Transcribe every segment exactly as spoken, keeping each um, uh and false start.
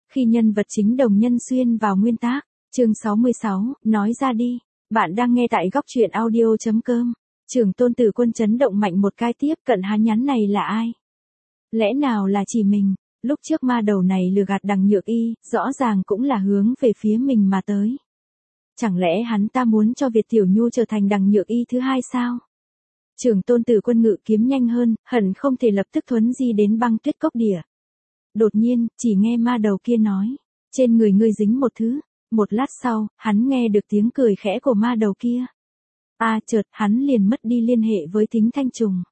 Khi nhân vật chính đồng nhân xuyên vào nguyên tác, chương sáu mươi sáu, nói ra đi. Bạn đang nghe tại góc truyện audio chấm com. Trưởng Tôn Tử Quân chấn động mạnh một cái tiếp cận há nhắn này là ai? Lẽ nào là chỉ mình? Lúc trước ma đầu này lừa gạt Đằng Nhược Y, rõ ràng cũng là hướng về phía mình mà tới. Chẳng lẽ hắn ta muốn cho Việt Tiểu Nhu trở thành Đằng Nhược Y thứ hai sao? Trưởng Tôn Tử Quân ngự kiếm nhanh hơn, hận không thể lập tức thuấn di đến Băng Tuyết Cốc địa. Đột nhiên, chỉ nghe ma đầu kia nói, trên người ngươi dính một thứ. Một lát sau, hắn nghe được tiếng cười khẽ của ma đầu kia. À chợt, hắn liền mất đi liên hệ với Thính Thanh Trùng.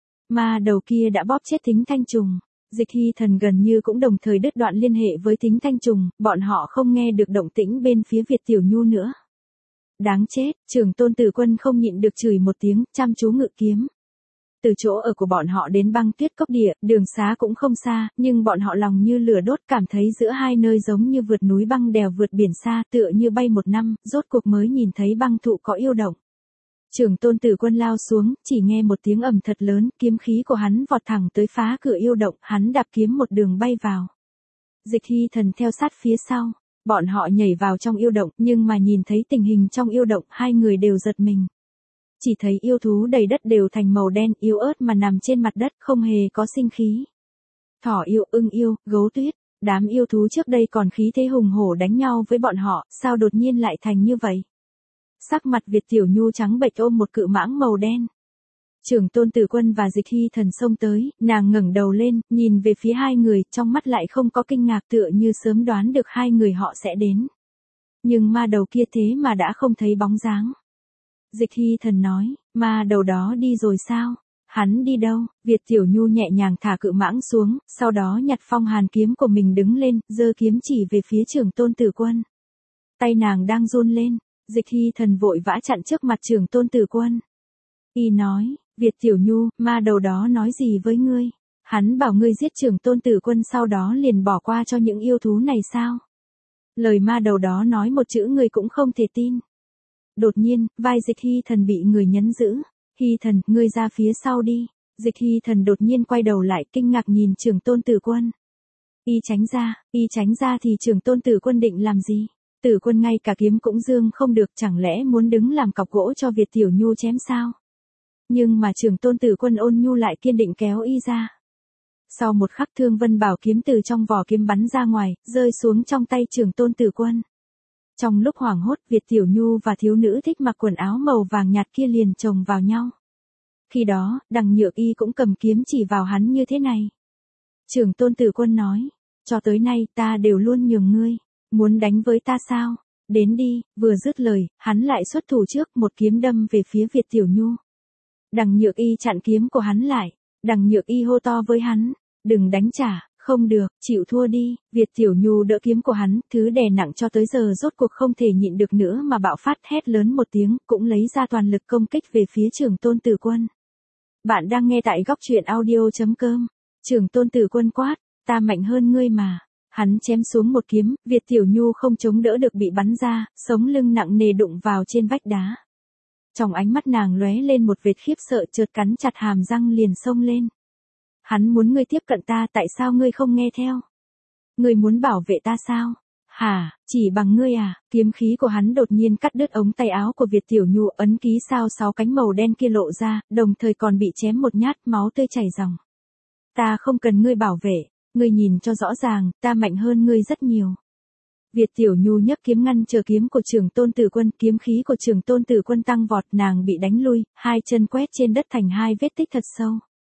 Ma đầu kia đã bóp chết Thính Thanh Trùng. Dịch Hy Thần gần như cũng đồng thời đứt đoạn liên hệ với Thính Thanh Trùng, bọn họ không nghe được động tĩnh bên phía Việt Tiểu Nhu nữa. Đáng chết, Trưởng Tôn Tử Quân không nhịn được chửi một tiếng, chăm chú ngự kiếm. Từ chỗ ở của bọn họ đến Băng Tuyết Cốc địa, đường xá cũng không xa, nhưng bọn họ lòng như lửa đốt, cảm thấy giữa hai nơi giống như vượt núi băng đèo vượt biển xa, tựa như bay một năm, rốt cuộc mới nhìn thấy băng thụ có yêu động. Trưởng Tôn Tử Quân lao xuống, chỉ nghe một tiếng ầm thật lớn, kiếm khí của hắn vọt thẳng tới phá cửa yêu động, hắn đạp kiếm một đường bay vào. Dịch Hy Thần theo sát phía sau, bọn họ nhảy vào trong yêu động, nhưng mà nhìn thấy tình hình trong yêu động, hai người đều giật mình. Chỉ thấy yêu thú đầy đất đều thành màu đen, yếu ớt mà nằm trên mặt đất, không hề có sinh khí. Thỏ yêu, ưng yêu, gấu tuyết, đám yêu thú trước đây còn khí thế hùng hổ đánh nhau với bọn họ, sao đột nhiên lại thành như vậy? Sắc mặt Việt Tiểu Nhu trắng bệch ôm một cự mãng màu đen. Trưởng Tôn Tử Quân và Dịch Hy Thần xông tới, nàng ngẩng đầu lên, nhìn về phía hai người, trong mắt lại không có kinh ngạc, tựa như sớm đoán được hai người họ sẽ đến. Nhưng ma đầu kia thế mà đã không thấy bóng dáng. Dịch Hy Thần nói, ma đầu đó đi rồi sao? Hắn đi đâu? Việt Tiểu Nhu nhẹ nhàng thả cự mãng xuống, sau đó nhặt phong hàn kiếm của mình đứng lên, giơ kiếm chỉ về phía Trưởng Tôn Tử Quân. Tay nàng đang run lên, Dịch Hy Thần vội vã chặn trước mặt Trưởng Tôn Tử Quân. Y nói, Việt Tiểu Nhu, ma đầu đó nói gì với ngươi? Hắn bảo ngươi giết Trưởng Tôn Tử Quân sau đó liền bỏ qua cho những yêu thú này sao? Lời ma đầu đó nói một chữ ngươi cũng không thể tin. Đột nhiên, vai Dịch Hy Thần bị người nhấn giữ. Hy Thần, ngươi ra phía sau đi. Dịch Hy Thần đột nhiên quay đầu lại, kinh ngạc nhìn Trưởng Tôn Tử Quân. Y tránh ra, y tránh ra thì Trưởng Tôn Tử Quân định làm gì? Tử Quân ngay cả kiếm cũng dương không được, chẳng lẽ muốn đứng làm cọc gỗ cho Việt Tiểu Nhu chém sao? Nhưng mà Trưởng Tôn Tử Quân ôn nhu lại kiên định kéo y ra. Sau một khắc Thương Vân Bảo kiếm từ trong vỏ kiếm bắn ra ngoài, rơi xuống trong tay Trưởng Tôn Tử Quân. Trong lúc hoảng hốt, Việt Tiểu Nhu và thiếu nữ thích mặc quần áo màu vàng nhạt kia liền chồng vào nhau. Khi đó, Đằng Nhược Y cũng cầm kiếm chỉ vào hắn như thế này. Trưởng Tôn Tử Quân nói, cho tới nay ta đều luôn nhường ngươi, muốn đánh với ta sao? Đến đi, vừa dứt lời, hắn lại xuất thủ trước, một kiếm đâm về phía Việt Tiểu Nhu. Đằng Nhược Y chặn kiếm của hắn lại, Đằng Nhược Y hô to với hắn, đừng đánh trả. Không được, chịu thua đi. Việt Tiểu Nhu đỡ kiếm của hắn, thứ đè nặng cho tới giờ rốt cuộc không thể nhịn được nữa mà bạo phát hét lớn một tiếng, cũng lấy ra toàn lực công kích về phía Trưởng Tôn Tử Quân. Bạn đang nghe tại góc truyện audio chấm com. Trưởng Tôn Tử Quân quát, ta mạnh hơn ngươi mà. Hắn chém xuống một kiếm, Việt Tiểu Nhu không chống đỡ được bị bắn ra, sống lưng nặng nề đụng vào trên vách đá. Trong ánh mắt nàng lóe lên một vệt khiếp sợ, chợt cắn chặt hàm răng liền xông lên. Hắn muốn ngươi tiếp cận ta, tại sao ngươi không nghe theo? Ngươi muốn bảo vệ ta sao? Hả, chỉ bằng ngươi à? Kiếm khí của hắn đột nhiên cắt đứt ống tay áo của Việt Tiểu Nhu, ấn ký sao sáu cánh màu đen kia lộ ra, đồng thời còn bị chém một nhát, máu tươi chảy ròng. Ta không cần ngươi bảo vệ, ngươi nhìn cho rõ ràng, ta mạnh hơn ngươi rất nhiều. Việt Tiểu Nhu nhấc kiếm ngăn trở kiếm của Trưởng Tôn Tử Quân, kiếm khí của Trưởng Tôn Tử Quân tăng vọt, nàng bị đánh lui, hai chân quét trên đất thành hai vết tích thật sâu.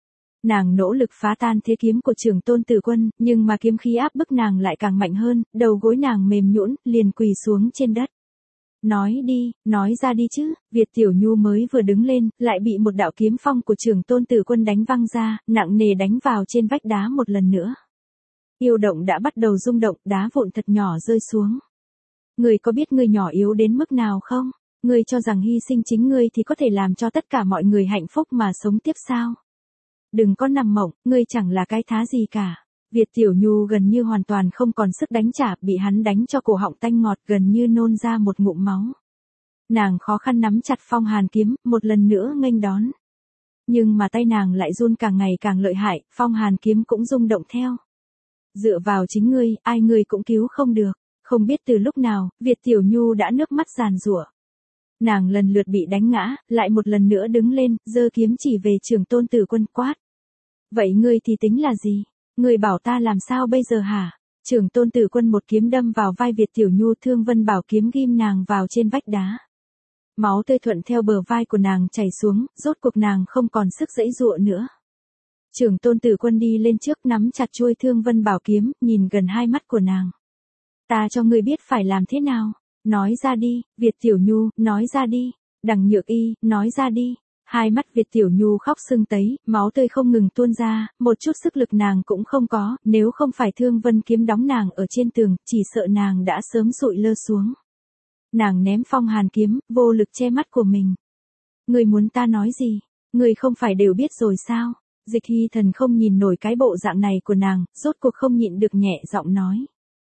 Nàng nỗ lực phá tan thế kiếm của Trưởng Tôn Tử Quân, nhưng mà kiếm khí áp bức nàng lại càng mạnh hơn, đầu gối nàng mềm nhũn, liền quỳ xuống trên đất. Nói đi, nói ra đi chứ. Việt Tiểu Nhu mới vừa đứng lên, lại bị một đạo kiếm phong của Trưởng Tôn Tử Quân đánh văng ra, nặng nề đánh vào trên vách đá một lần nữa. Yêu động đã bắt đầu rung động, đá vụn thật nhỏ rơi xuống. Ngươi có biết ngươi nhỏ yếu đến mức nào không? Ngươi cho rằng hy sinh chính ngươi thì có thể làm cho tất cả mọi người hạnh phúc mà sống tiếp sao? Đừng có nằm mộng, ngươi chẳng là cái thá gì cả. Việt Tiểu Nhu gần như hoàn toàn không còn sức đánh trả, bị hắn đánh cho cổ họng tanh ngọt, gần như nôn ra một ngụm máu. Nàng khó khăn nắm chặt phong hàn kiếm, một lần nữa nghênh đón. Nhưng mà tay nàng lại run càng ngày càng lợi hại, phong hàn kiếm cũng rung động theo. Dựa vào chính ngươi, ai ngươi cũng cứu không được. Không biết từ lúc nào, Việt Tiểu Nhu đã nước mắt giàn giụa. Nàng lần lượt bị đánh ngã, lại một lần nữa đứng lên, giơ kiếm chỉ về Trưởng Tôn Tử Quân quát. Vậy ngươi thì tính là gì? Ngươi bảo ta làm sao bây giờ hả? Trưởng Tôn Tử Quân một kiếm đâm vào vai Việt Tiểu Nhu, Thương Vân Bảo kiếm ghim nàng vào trên vách đá. Máu tươi thuận theo bờ vai của nàng chảy xuống, rốt cuộc nàng không còn sức giãy giụa nữa. Trưởng Tôn Tử Quân đi lên trước nắm chặt chuôi Thương Vân Bảo kiếm, nhìn gần hai mắt của nàng. Ta cho ngươi biết phải làm thế nào. Nói ra đi, Việt Tiểu Nhu, nói ra đi. Đằng Nhược Y, nói ra đi. Hai mắt Việt Tiểu Nhu khóc sưng tấy, máu tươi không ngừng tuôn ra, một chút sức lực nàng cũng không có, nếu không phải Thương Vân kiếm đóng nàng ở trên tường, chỉ sợ nàng đã sớm sụi lơ xuống. Nàng ném Phong Hàn kiếm, vô lực che mắt của mình. Ngươi muốn ta nói gì? Ngươi không phải đều biết rồi sao? Dịch Hy Thần không nhìn nổi cái bộ dạng này của nàng, rốt cuộc không nhịn được nhẹ giọng nói.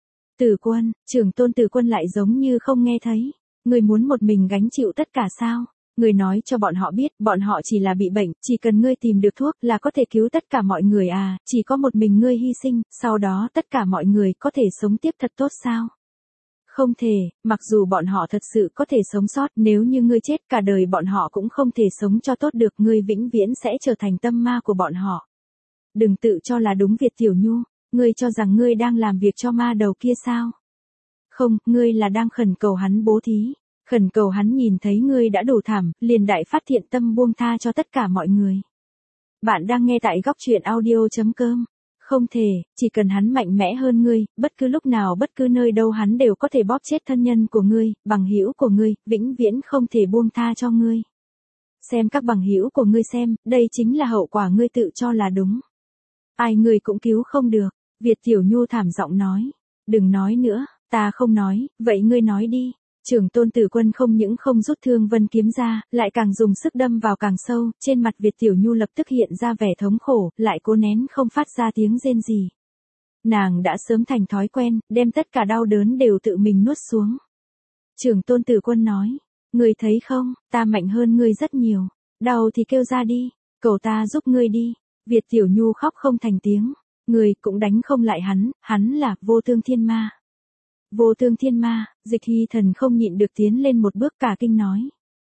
Tử Quân, Trưởng Tôn Tử Quân lại giống như không nghe thấy. Ngươi muốn một mình gánh chịu tất cả sao? Ngươi nói cho bọn họ biết, bọn họ chỉ là bị bệnh, chỉ cần ngươi tìm được thuốc là có thể cứu tất cả mọi người à, chỉ có một mình ngươi hy sinh, sau đó tất cả mọi người có thể sống tiếp thật tốt sao? Không thể, mặc dù bọn họ thật sự có thể sống sót, nếu như ngươi chết cả đời bọn họ cũng không thể sống cho tốt được, ngươi vĩnh viễn sẽ trở thành tâm ma của bọn họ. Đừng tự cho là đúng Việt Tiểu Nhu, ngươi cho rằng ngươi đang làm việc cho ma đầu kia sao? Không, ngươi là đang khẩn cầu hắn bố thí, khẩn cầu hắn nhìn thấy ngươi đã đủ thảm, liền đại phát thiện tâm buông tha cho tất cả mọi người. Bạn đang nghe tại góc truyện audio chấm com. Không thể, chỉ cần hắn mạnh mẽ hơn ngươi, bất cứ lúc nào bất cứ nơi đâu hắn đều có thể bóp chết thân nhân của ngươi, bằng hữu của ngươi, vĩnh viễn không thể buông tha cho ngươi. Xem các bằng hữu của ngươi xem, đây chính là hậu quả ngươi tự cho là đúng. Ai ngươi cũng cứu không được, Việt Tiểu Nhu thảm giọng nói. Đừng nói nữa, ta không nói, vậy ngươi nói đi. Trưởng Tôn Tử Quân không những không rút Thương Vân kiếm ra, lại càng dùng sức đâm vào càng sâu, trên mặt Việt Tiểu Nhu lập tức hiện ra vẻ thống khổ, lại cố nén không phát ra tiếng rên gì. Nàng đã sớm thành thói quen, đem tất cả đau đớn đều tự mình nuốt xuống. Trưởng Tôn Tử Quân nói, ngươi thấy không, ta mạnh hơn ngươi rất nhiều, đau thì kêu ra đi, cầu ta giúp ngươi đi. Việt Tiểu Nhu khóc không thành tiếng, ngươi cũng đánh không lại hắn, hắn là Vô Tương Thiên Ma. Vô Tương Thiên Ma, Dịch Hy Thần không nhịn được tiến lên một bước cả kinh nói.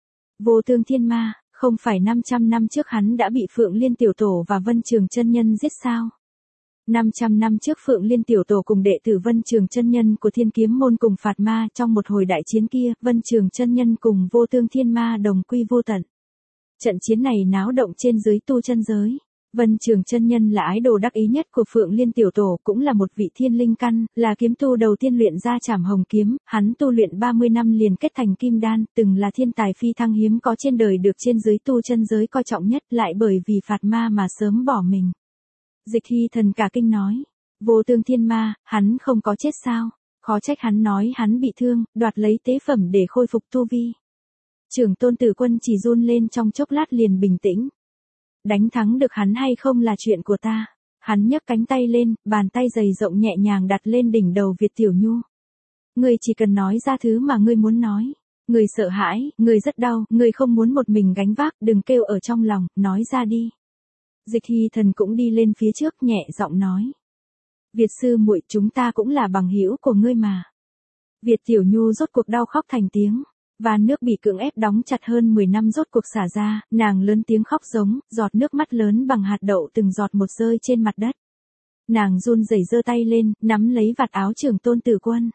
Vô Tương Thiên Ma, không phải năm trăm năm trước hắn đã bị Phượng Liên Tiểu Tổ và Vân Trường Chân Nhân giết sao? năm trăm năm trước Phượng Liên Tiểu Tổ cùng đệ tử Vân Trường Chân Nhân của Thiên Kiếm Môn cùng phạt ma, trong một hồi đại chiến kia, Vân Trường Chân Nhân cùng Vô Tương Thiên Ma đồng quy vô tận. Trận chiến này náo động trên dưới tu chân giới. Vân Trường Chân Nhân là ái đồ đắc ý nhất của Phượng Liên Tiểu Tổ, cũng là một vị thiên linh căn, là kiếm tu đầu tiên luyện ra Trảm Hồng kiếm, hắn tu luyện ba mươi năm liền kết thành kim đan, từng là thiên tài phi thăng hiếm có trên đời, được trên dưới tu chân giới coi trọng nhất, lại bởi vì phạt ma mà sớm bỏ mình. Dịch Hy Thần cả kinh nói, Vô Tương Thiên Ma, hắn không có chết sao? Khó trách hắn nói hắn bị thương, đoạt lấy tế phẩm để khôi phục tu vi. Trưởng Tôn Tử Quân chỉ run lên trong chốc lát liền bình tĩnh. Đánh thắng được hắn hay không là chuyện của ta. Hắn nhấc cánh tay lên, bàn tay dày rộng nhẹ nhàng đặt lên đỉnh đầu Việt Tiểu Nhu. Ngươi chỉ cần nói ra thứ mà ngươi muốn nói. Ngươi sợ hãi, ngươi rất đau, ngươi không muốn một mình gánh vác, đừng kêu ở trong lòng, nói ra đi. Dịch Hy Thần cũng đi lên phía trước nhẹ giọng nói. Việt sư muội, chúng ta cũng là bằng hữu của ngươi mà. Việt Tiểu Nhu rốt cuộc đau khóc thành tiếng. Van nước bị cưỡng ép đóng chặt hơn mười năm rốt cuộc xả ra, nàng lớn tiếng khóc giống, giọt nước mắt lớn bằng hạt đậu từng giọt một rơi trên mặt đất. Nàng run rẩy giơ tay lên, nắm lấy vạt áo Trưởng Tôn Tử Quân.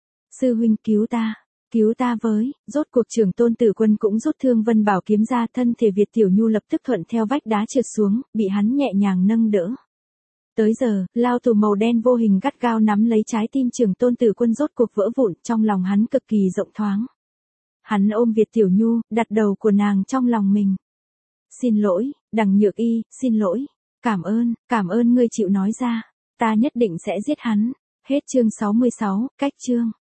Sư huynh cứu ta, cứu ta với, rốt cuộc Trưởng Tôn Tử Quân cũng rút Thương Vân Bảo kiếm ra, thân thể Việt Tiểu Nhu lập tức thuận theo vách đá trượt xuống, bị hắn nhẹ nhàng nâng đỡ. Tới giờ, lao tù màu đen vô hình gắt gao nắm lấy trái tim Trưởng Tôn Tử Quân rốt cuộc vỡ vụn, trong lòng hắn cực kỳ rộng thoáng. Hắn ôm Việt Tiểu Nhu, đặt đầu của nàng trong lòng mình. Xin lỗi, Đằng Nhược Y, xin lỗi. Cảm ơn, cảm ơn ngươi chịu nói ra. Ta nhất định sẽ giết hắn. Hết chương sáu mươi sáu, cách chương.